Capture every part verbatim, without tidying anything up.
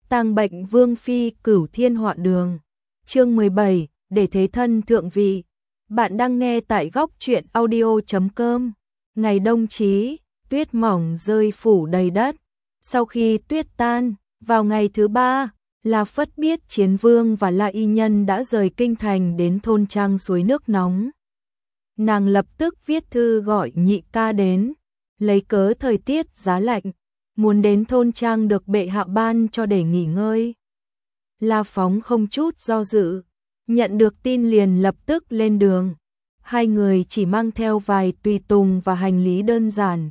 Tang bệnh vương phi cửu thiên họa đường. Chương mười bảy, để thế thân thượng vị. Bạn đang nghe tại góc truyện audio chấm com. Ngày đông chí, tuyết mỏng rơi phủ đầy đất. Sau khi tuyết tan, vào ngày thứ ba, La Phất biết Chiến Vương và La Y Nhân đã rời kinh thành đến thôn trang suối nước nóng. Nàng lập tức viết thư gọi nhị ca đến, lấy cớ thời tiết giá lạnh, muốn đến thôn trang được bệ hạ ban cho để nghỉ ngơi. La Phóng không chút do dự, nhận được tin liền lập tức lên đường. Hai người chỉ mang theo vài tùy tùng và hành lý đơn giản.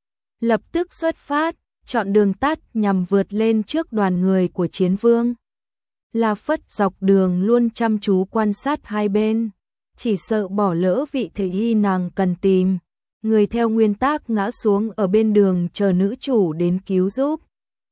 Lập tức xuất phát, chọn đường tắt nhằm vượt lên trước đoàn người của Chiến Vương. La Phất dọc đường luôn chăm chú quan sát hai bên, chỉ sợ bỏ lỡ vị thế y nàng cần tìm. Người theo nguyên tắc ngã xuống ở bên đường chờ nữ chủ đến cứu giúp.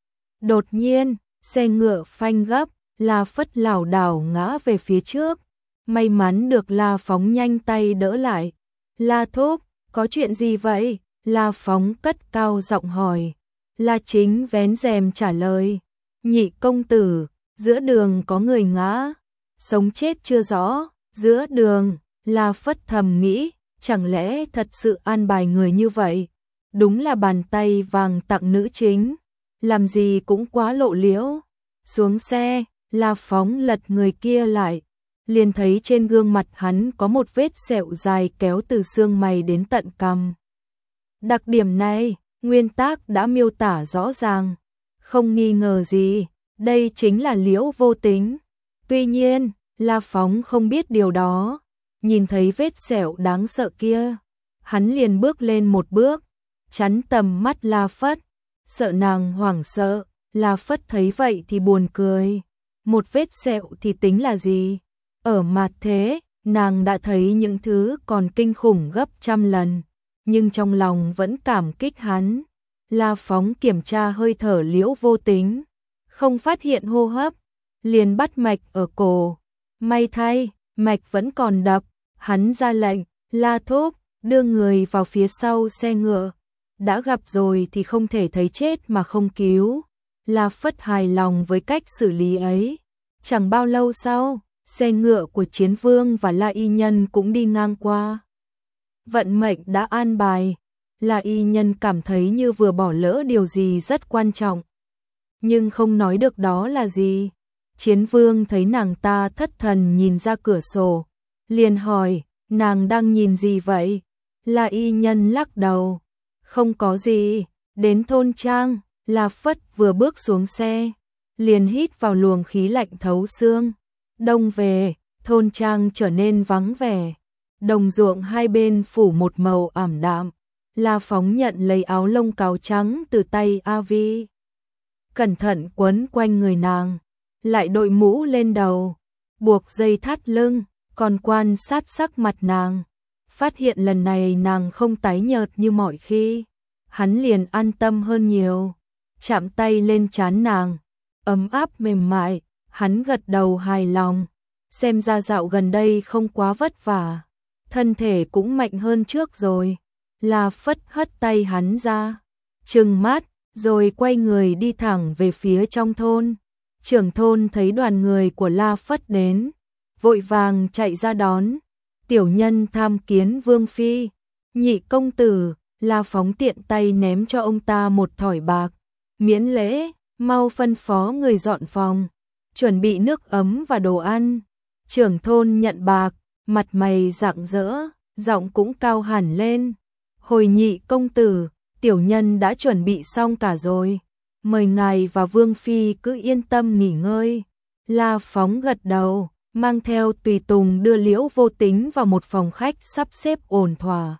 Đột nhiên, xe ngựa phanh gấp, La Phất lảo đảo ngã về phía trước. May mắn được La Phóng nhanh tay đỡ lại. La thúc, có chuyện gì vậy? La Phóng cất cao giọng hỏi. La Chính vén rèm trả lời. Nhị công tử, giữa đường có người ngã. Sống chết chưa rõ, giữa đường, La Phất thầm nghĩ. Chẳng lẽ thật sự an bài người như vậy? Đúng là bàn tay vàng tặng nữ chính. Làm gì cũng quá lộ liễu. Xuống xe, La Phóng lật người kia lại. Liền thấy trên gương mặt hắn có một vết sẹo dài kéo từ xương mày đến tận cằm. Đặc điểm này, nguyên tác đã miêu tả rõ ràng. Không nghi ngờ gì, đây chính là Liễu Vô Tính. Tuy nhiên, La Phóng không biết điều đó. Nhìn thấy vết sẹo đáng sợ kia, hắn liền bước lên một bước, chắn tầm mắt La Phất, sợ nàng hoảng sợ. La Phất thấy vậy thì buồn cười. Một vết sẹo thì tính là gì? Ở mặt thế, nàng đã thấy những thứ còn kinh khủng gấp trăm lần, nhưng trong lòng vẫn cảm kích hắn. La Phóng kiểm tra hơi thở Liễu Vô Tính, không phát hiện hô hấp, liền bắt mạch ở cổ. May thay, mạch vẫn còn đập. Hắn ra lệnh, La thúc, đưa người vào phía sau xe ngựa. Đã gặp rồi thì không thể thấy chết mà không cứu. La Phất hài lòng với cách xử lý ấy. Chẳng bao lâu sau, xe ngựa của Chiến Vương và La Y Nhân cũng đi ngang qua. Vận mệnh đã an bài. La Y Nhân cảm thấy như vừa bỏ lỡ điều gì rất quan trọng, nhưng không nói được đó là gì. Chiến Vương thấy nàng ta thất thần nhìn ra cửa sổ, liền hỏi, nàng đang nhìn gì vậy? La Y Nhân lắc đầu, không có gì. Đến thôn trang, La Phất vừa bước xuống xe, liền hít vào luồng khí lạnh thấu xương. Đông về, thôn trang trở nên vắng vẻ, đồng ruộng hai bên phủ một màu ảm đạm. La Phóng nhận lấy áo lông cáo trắng từ tay A Vi, cẩn thận quấn quanh người nàng, lại đội mũ lên đầu, buộc dây thắt lưng, còn quan sát sắc mặt nàng. Phát hiện lần này nàng không tái nhợt như mọi khi, hắn liền an tâm hơn nhiều. Chạm tay lên trán nàng, ấm áp mềm mại, hắn gật đầu hài lòng. Xem ra dạo gần đây không quá vất vả, thân thể cũng mạnh hơn trước rồi. La Phất hất tay hắn ra, trừng mắt, rồi quay người đi thẳng về phía trong thôn. Trưởng thôn thấy đoàn người của La Phất đến, vội vàng chạy ra đón. Tiểu nhân tham kiến Vương phi. Nhị công tử. La Phóng tiện tay ném cho ông ta một thỏi bạc. Miễn lễ, mau phân phó người dọn phòng, chuẩn bị nước ấm và đồ ăn. Trưởng thôn nhận bạc, mặt mày rạng rỡ, giọng cũng cao hẳn lên. Hồi nhị công tử, tiểu nhân đã chuẩn bị xong cả rồi, mời ngài và Vương phi cứ yên tâm nghỉ ngơi. La Phóng gật đầu, mang theo tùy tùng đưa Liễu Vô Tính vào một phòng khách sắp xếp ổn thỏa.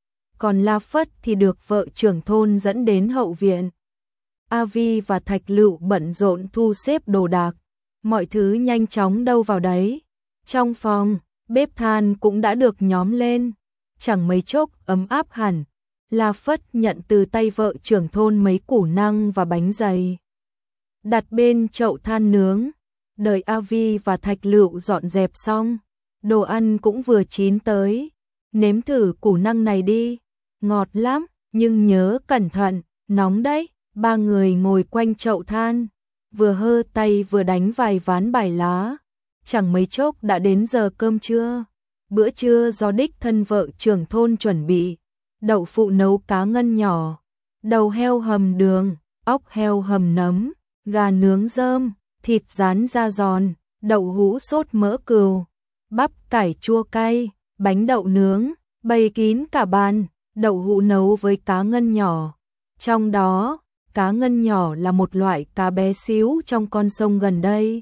Còn La Phất thì được vợ trưởng thôn dẫn đến hậu viện. A Vi và Thạch Lựu bận rộn thu xếp đồ đạc, mọi thứ nhanh chóng đâu vào đấy. Trong phòng, bếp than cũng đã được nhóm lên, chẳng mấy chốc ấm áp hẳn. La Phất nhận từ tay vợ trưởng thôn mấy củ năng và bánh dày, đặt bên chậu than nướng. Đợi A Vi và Thạch Lựu dọn dẹp xong, đồ ăn cũng vừa chín tới. Nếm thử củ năng này đi, ngọt lắm, nhưng nhớ cẩn thận, nóng đấy. Ba người ngồi quanh chậu than, vừa hơ tay vừa đánh vài ván bài lá. Chẳng mấy chốc đã đến giờ cơm trưa. Bữa trưa do đích thân vợ trưởng thôn chuẩn bị. Đậu phụ nấu cá ngân nhỏ, đầu heo hầm đường, óc heo hầm nấm, gà nướng rơm, thịt rán da giòn, đậu hũ sốt mỡ cừu, bắp cải chua cay, bánh đậu nướng, bày kín cả bàn. Đậu hũ nấu với cá ngân nhỏ. Trong đó, cá ngân nhỏ là một loại cá bé xíu trong con sông gần đây.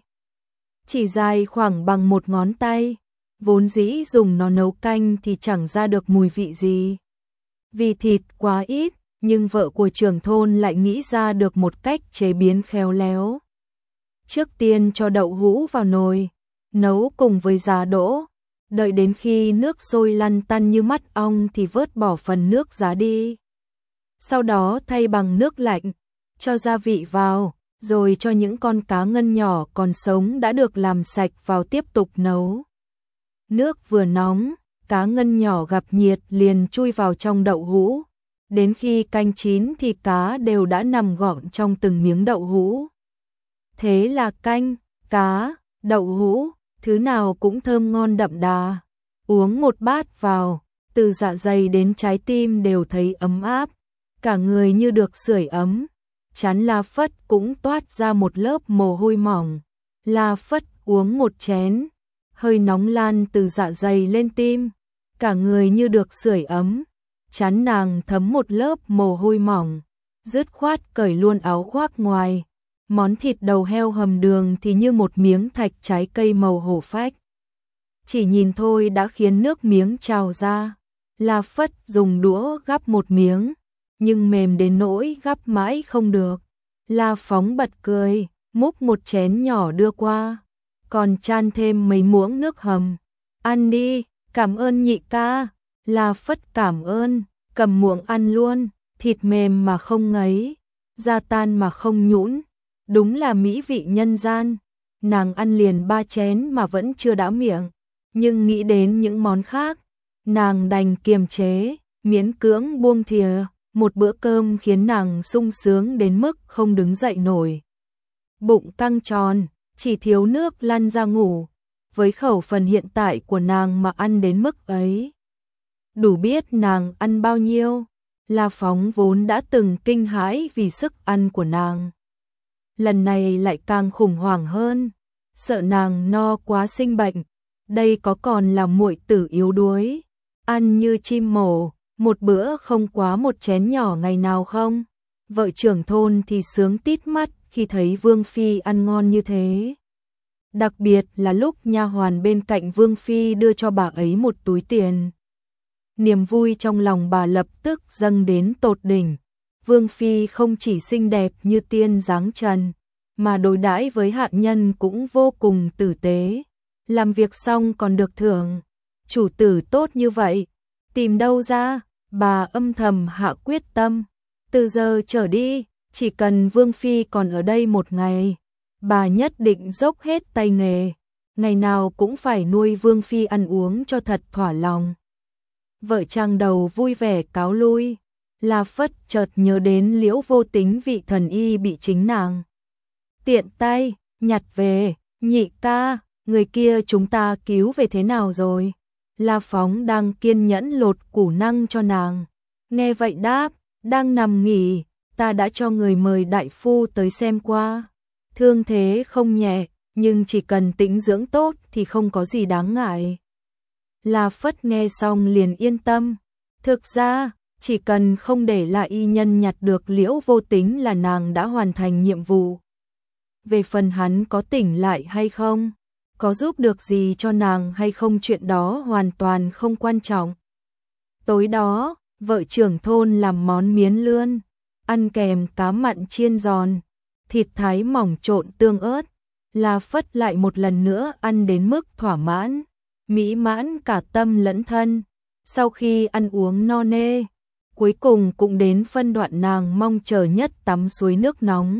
Chỉ dài khoảng bằng một ngón tay. Vốn dĩ dùng nó nấu canh thì chẳng ra được mùi vị gì. Vì thịt quá ít, nhưng vợ của trưởng thôn lại nghĩ ra được một cách chế biến khéo léo. Trước tiên cho đậu hũ vào nồi, nấu cùng với giá đỗ. Đợi đến khi nước sôi lăn tăn như mắt ong thì vớt bỏ phần nước giá đi. Sau đó thay bằng nước lạnh, cho gia vị vào, rồi cho những con cá ngân nhỏ còn sống đã được làm sạch vào tiếp tục nấu. Nước vừa nóng, cá ngân nhỏ gặp nhiệt liền chui vào trong đậu hũ. Đến khi canh chín thì cá đều đã nằm gọn trong từng miếng đậu hũ. Thế là canh, cá, đậu hũ, thứ nào cũng thơm ngon đậm đà. Uống một bát vào, từ dạ dày đến trái tim đều thấy ấm áp. Cả người như được sưởi ấm. Chán La Phất cũng toát ra một lớp mồ hôi mỏng. La Phất uống một chén, hơi nóng lan từ dạ dày lên tim. Cả người như được sưởi ấm. Chán nàng thấm một lớp mồ hôi mỏng, dứt khoát cởi luôn áo khoác ngoài. Món thịt đầu heo hầm đường thì như một miếng thạch trái cây màu hổ phách. Chỉ nhìn thôi đã khiến nước miếng trào ra. La Phất dùng đũa gắp một miếng, nhưng mềm đến nỗi gắp mãi không được. La Phóng bật cười, múc một chén nhỏ đưa qua, còn chan thêm mấy muỗng nước hầm. Ăn đi, cảm ơn nhị ca. La Phất cảm ơn, cầm muỗng ăn luôn. Thịt mềm mà không ngấy, da tan mà không nhũn, đúng là mỹ vị nhân gian. Nàng ăn liền ba chén mà vẫn chưa đã miệng, nhưng nghĩ đến những món khác, nàng đành kiềm chế, miễn cưỡng buông thìa. Một bữa cơm khiến nàng sung sướng đến mức không đứng dậy nổi. Bụng căng tròn, chỉ thiếu nước lăn ra ngủ. Với khẩu phần hiện tại của nàng mà ăn đến mức ấy, đủ biết nàng ăn bao nhiêu. La Phóng vốn đã từng kinh hãi vì sức ăn của nàng, lần này lại càng khủng hoảng hơn, sợ nàng no quá sinh bệnh. Đây có còn là muội tử yếu đuối, ăn như chim mổ, một bữa không quá một chén nhỏ ngày nào không? Vợ trưởng thôn thì sướng tít mắt khi thấy Vương Phi ăn ngon như thế. Đặc biệt là lúc nha hoàn bên cạnh Vương Phi đưa cho bà ấy một túi tiền. Niềm vui trong lòng bà lập tức dâng đến tột đỉnh. Vương Phi không chỉ xinh đẹp như tiên dáng trần, mà đối đãi với hạ nhân cũng vô cùng tử tế. Làm việc xong còn được thưởng. Chủ tử tốt như vậy, tìm đâu ra? Bà âm thầm hạ quyết tâm. Từ giờ trở đi, chỉ cần Vương Phi còn ở đây một ngày, bà nhất định dốc hết tay nghề. Ngày nào cũng phải nuôi Vương Phi ăn uống cho thật thỏa lòng. Vợ trang đầu vui vẻ cáo lui. La Phất chợt nhớ đến Liễu Vô Tính, vị thần y bị chính nàng tiện tay nhặt về. Nhị ca, người kia chúng ta cứu về thế nào rồi? La Phóng đang kiên nhẫn lột củ năng cho nàng. Nghe vậy đáp, đang nằm nghỉ, ta đã cho người mời đại phu tới xem qua. Thương thế không nhẹ, nhưng chỉ cần tĩnh dưỡng tốt thì không có gì đáng ngại. La Phất nghe xong liền yên tâm. Thực ra, chỉ cần không để lại y nhân nhặt được Liễu Vô Tính là nàng đã hoàn thành nhiệm vụ. Về phần hắn có tỉnh lại hay không, có giúp được gì cho nàng hay không, chuyện đó hoàn toàn không quan trọng. Tối đó, vợ trưởng thôn làm món miến lươn, ăn kèm cá mặn chiên giòn, thịt thái mỏng trộn tương ớt. La Phất lại một lần nữa ăn đến mức thỏa mãn, mỹ mãn cả tâm lẫn thân. Sau khi ăn uống no nê, cuối cùng cũng đến phân đoạn nàng mong chờ nhất, tắm suối nước nóng.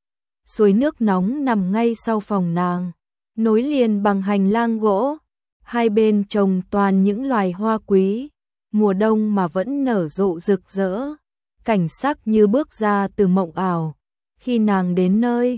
Suối nước nóng nằm ngay sau phòng nàng, nối liền bằng hành lang gỗ, hai bên trồng toàn những loài hoa quý, mùa đông mà vẫn nở rộ rực rỡ, cảnh sắc như bước ra từ mộng ảo. Khi nàng đến nơi, hoa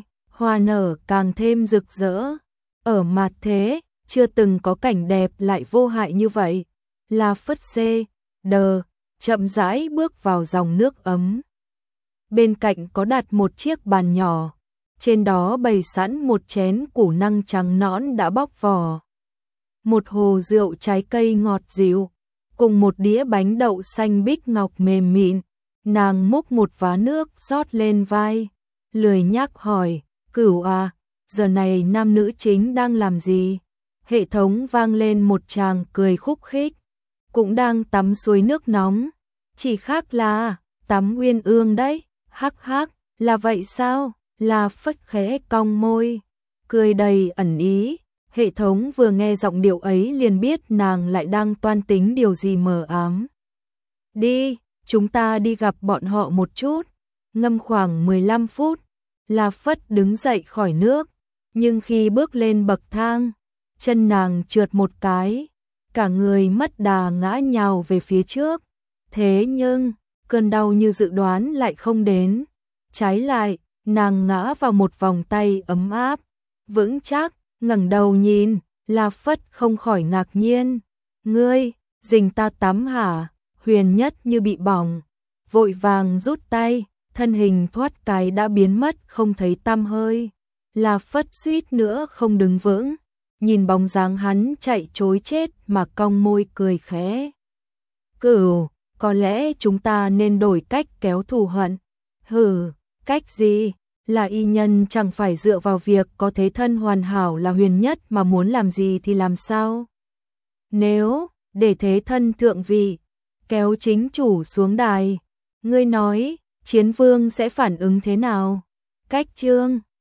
hoa nở càng thêm rực rỡ. Ở mặt thế, chưa từng có cảnh đẹp lại vô hại như vậy. La Phất xê, đờ, chậm rãi bước vào dòng nước ấm. Bên cạnh có đặt một chiếc bàn nhỏ, trên đó bày sẵn một chén củ năng trắng nõn đã bóc vỏ. Một hồ rượu trái cây ngọt dịu, cùng một đĩa bánh đậu xanh bích ngọc mềm mịn. Nàng múc một vá nước rót lên vai, lười nhác hỏi, Cửu à, giờ này nam nữ chính đang làm gì? Hệ thống vang lên một tràng cười khúc khích, cũng đang tắm suối nước nóng, chỉ khác là tắm uyên ương đấy, hắc hắc, là vậy sao? La Phất khẽ cong môi, cười đầy ẩn ý. Hệ thống vừa nghe giọng điệu ấy liền biết nàng lại đang toan tính điều gì mờ ám. Đi, chúng ta đi gặp bọn họ một chút. Ngâm khoảng mười lăm phút, La Phất đứng dậy khỏi nước, nhưng khi bước lên bậc thang, chân nàng trượt một cái, cả người mất đà ngã nhào về phía trước. Thế nhưng, cơn đau như dự đoán lại không đến. Trái lại, nàng ngã vào một vòng tay ấm áp, vững chắc. Ngẩng đầu nhìn, La Phất không khỏi ngạc nhiên. Ngươi, dình ta tắm hả? Huyền Nhất như bị bỏng, vội vàng rút tay, thân hình thoát cái đã biến mất không thấy tăm hơi. La Phất suýt nữa không đứng vững, nhìn bóng dáng hắn chạy trối chết mà cong môi cười khẽ. Cửu, có lẽ chúng ta nên đổi cách kéo thù hận. Hừ, cách gì? Là y nhân chẳng phải dựa vào việc có thế thân hoàn hảo là Huyền Nhất mà muốn làm gì thì làm sao? Nếu để thế thân thượng vị, kéo chính chủ xuống đài, ngươi nói Chiến Vương sẽ phản ứng thế nào? Cách chương